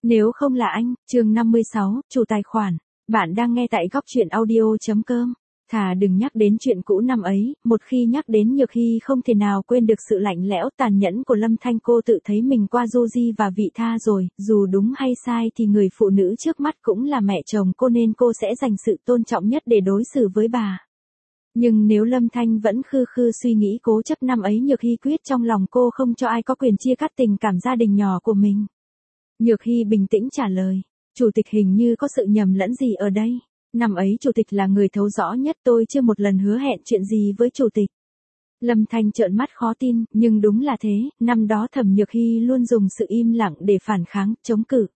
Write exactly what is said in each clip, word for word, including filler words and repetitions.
Nếu không là anh, chương năm mươi sáu, chủ tài khoản. Bạn đang nghe tại góc truyện audio.com. Thà đừng nhắc đến chuyện cũ năm ấy, một khi nhắc đến Nhược Hy không thể nào quên được sự lạnh lẽo tàn nhẫn của Lâm Thanh. Cô tự thấy mình qua du di và vị tha rồi, dù đúng hay sai thì người phụ nữ trước mắt cũng là mẹ chồng cô nên cô sẽ dành sự tôn trọng nhất để đối xử với bà. Nhưng nếu Lâm Thanh vẫn khư khư suy nghĩ cố chấp năm ấy Nhược Hy quyết trong lòng cô không cho ai có quyền chia cắt tình cảm gia đình nhỏ của mình. Nhược Hy bình tĩnh trả lời, chủ tịch hình như có sự nhầm lẫn gì ở đây. Năm ấy chủ tịch là người thấu rõ nhất, tôi chưa một lần hứa hẹn chuyện gì với chủ tịch. Lâm Thanh trợn mắt khó tin, nhưng đúng là thế, năm đó Thẩm Nhược Hy luôn dùng sự im lặng để phản kháng, chống cự.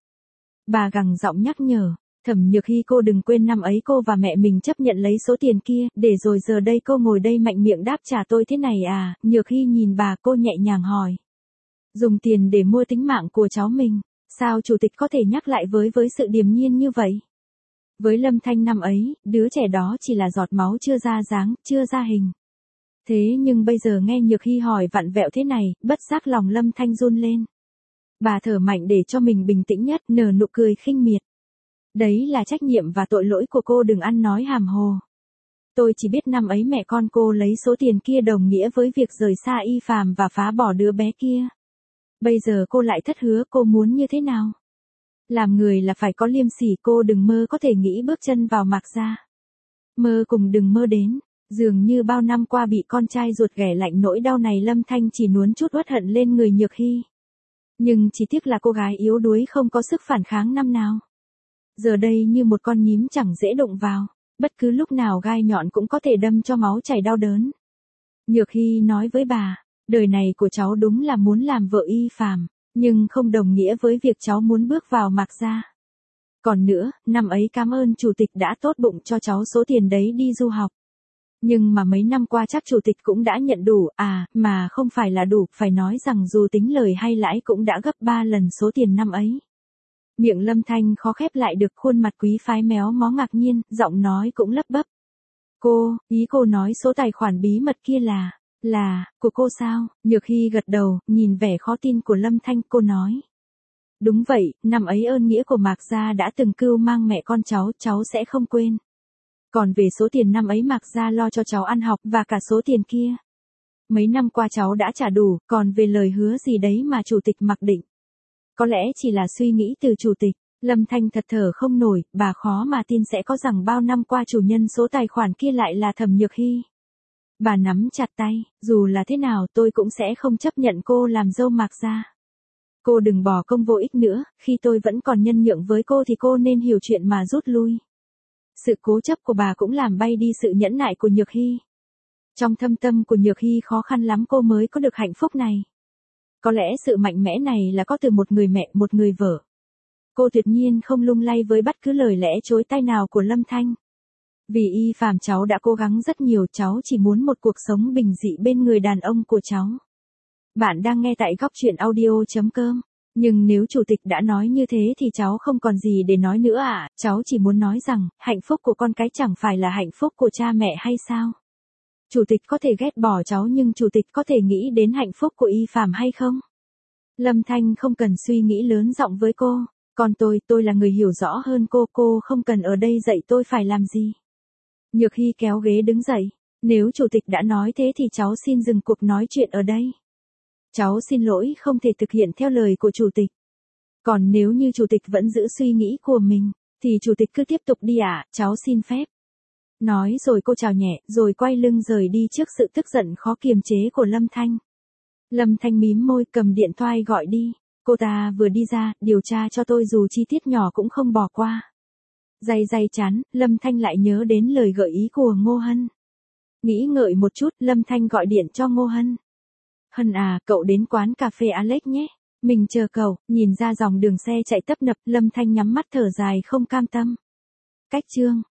Bà gằn giọng nhắc nhở, Thẩm Nhược Hy cô đừng quên năm ấy cô và mẹ mình chấp nhận lấy số tiền kia, để rồi giờ đây cô ngồi đây mạnh miệng đáp trả tôi thế này à. Nhược Hy nhìn bà, cô nhẹ nhàng hỏi. Dùng tiền để mua tính mạng của cháu mình, sao chủ tịch có thể nhắc lại với với sự điềm nhiên như vậy? Với Lâm Thanh năm ấy, đứa trẻ đó chỉ là giọt máu chưa ra dáng, chưa ra hình. Thế nhưng bây giờ nghe Nhược Hy hỏi vặn vẹo thế này, bất giác lòng Lâm Thanh run lên. Bà thở mạnh để cho mình bình tĩnh nhất, nở nụ cười khinh miệt. Đấy là trách nhiệm và tội lỗi của cô, đừng ăn nói hàm hồ. Tôi chỉ biết năm ấy mẹ con cô lấy số tiền kia đồng nghĩa với việc rời xa Y Phàm và phá bỏ đứa bé kia. Bây giờ cô lại thất hứa, cô muốn như thế nào? Làm người là phải có liêm sỉ, cô đừng mơ có thể nghĩ bước chân vào Mạc gia. Mơ cùng đừng mơ đến. Dường như bao năm qua bị con trai ruột ghẻ lạnh nỗi đau này Lâm Thanh chỉ nuốn chút uất hận lên người Nhược Hy. Nhưng chỉ tiếc là cô gái yếu đuối không có sức phản kháng năm nào. Giờ đây như một con nhím chẳng dễ đụng vào, bất cứ lúc nào gai nhọn cũng có thể đâm cho máu chảy đau đớn. Nhược Hy nói với bà, đời này của cháu đúng là muốn làm vợ Y Phàm, nhưng không đồng nghĩa với việc cháu muốn bước vào Mạc gia. Còn nữa, năm ấy cảm ơn chủ tịch đã tốt bụng cho cháu số tiền đấy đi du học. Nhưng mà mấy năm qua chắc chủ tịch cũng đã nhận đủ, à, mà không phải là đủ, phải nói rằng dù tính lời hay lãi cũng đã gấp ba lần số tiền năm ấy. Miệng Lâm Thanh khó khép lại được, khuôn mặt quý phái méo mó ngạc nhiên, giọng nói cũng lắp bắp. Cô, ý cô nói số tài khoản bí mật kia là, là, của cô sao? Nhược Hy gật đầu, nhìn vẻ khó tin của Lâm Thanh, cô nói. Đúng vậy, năm ấy ơn nghĩa của Mạc gia đã từng cưu mang mẹ con cháu, cháu sẽ không quên. Còn về số tiền năm ấy Mạc gia lo cho cháu ăn học và cả số tiền kia. Mấy năm qua cháu đã trả đủ, còn về lời hứa gì đấy mà chủ tịch mặc định. Có lẽ chỉ là suy nghĩ từ chủ tịch. Lâm Thanh thật thở không nổi, bà khó mà tin sẽ có rằng bao năm qua chủ nhân số tài khoản kia lại là Thẩm Nhược Hy. Bà nắm chặt tay, dù là thế nào tôi cũng sẽ không chấp nhận cô làm dâu Mạc gia. Cô đừng bỏ công vô ích nữa, khi tôi vẫn còn nhân nhượng với cô thì cô nên hiểu chuyện mà rút lui. Sự cố chấp của bà cũng làm bay đi sự nhẫn nại của Nhược Hy. Trong thâm tâm của Nhược Hy khó khăn lắm cô mới có được hạnh phúc này. Có lẽ sự mạnh mẽ này là có từ một người mẹ, một người vợ. Cô tuyệt nhiên không lung lay với bất cứ lời lẽ chối tai nào của Lâm Thanh. Vì Y Phàm cháu đã cố gắng rất nhiều, cháu chỉ muốn một cuộc sống bình dị bên người đàn ông của cháu. Bạn đang nghe tại góc truyện audio.com. Nhưng nếu chủ tịch đã nói như thế thì cháu không còn gì để nói nữa à, cháu chỉ muốn nói rằng, hạnh phúc của con cái chẳng phải là hạnh phúc của cha mẹ hay sao? Chủ tịch có thể ghét bỏ cháu nhưng chủ tịch có thể nghĩ đến hạnh phúc của Y Phàm hay không? Lâm Thanh không cần suy nghĩ lớn giọng với cô, còn tôi, tôi là người hiểu rõ hơn cô, cô không cần ở đây dạy tôi phải làm gì. Nhược Hy kéo ghế đứng dậy, nếu chủ tịch đã nói thế thì cháu xin dừng cuộc nói chuyện ở đây. Cháu xin lỗi không thể thực hiện theo lời của chủ tịch. Còn nếu như chủ tịch vẫn giữ suy nghĩ của mình, thì chủ tịch cứ tiếp tục đi ạ, à, cháu xin phép. Nói rồi cô chào nhẹ, rồi quay lưng rời đi trước sự tức giận khó kiềm chế của Lâm Thanh. Lâm Thanh mím môi cầm điện thoại gọi đi. Cô ta vừa đi ra, điều tra cho tôi dù chi tiết nhỏ cũng không bỏ qua. Day day chán, Lâm Thanh lại nhớ đến lời gợi ý của Ngô Hân. Nghĩ ngợi một chút, Lâm Thanh gọi điện cho Ngô Hân. Hân à, cậu đến quán cà phê Alex nhé. Mình chờ cậu. Nhìn ra dòng đường xe chạy tấp nập, Lâm Thanh nhắm mắt thở dài không cam tâm. Cách chương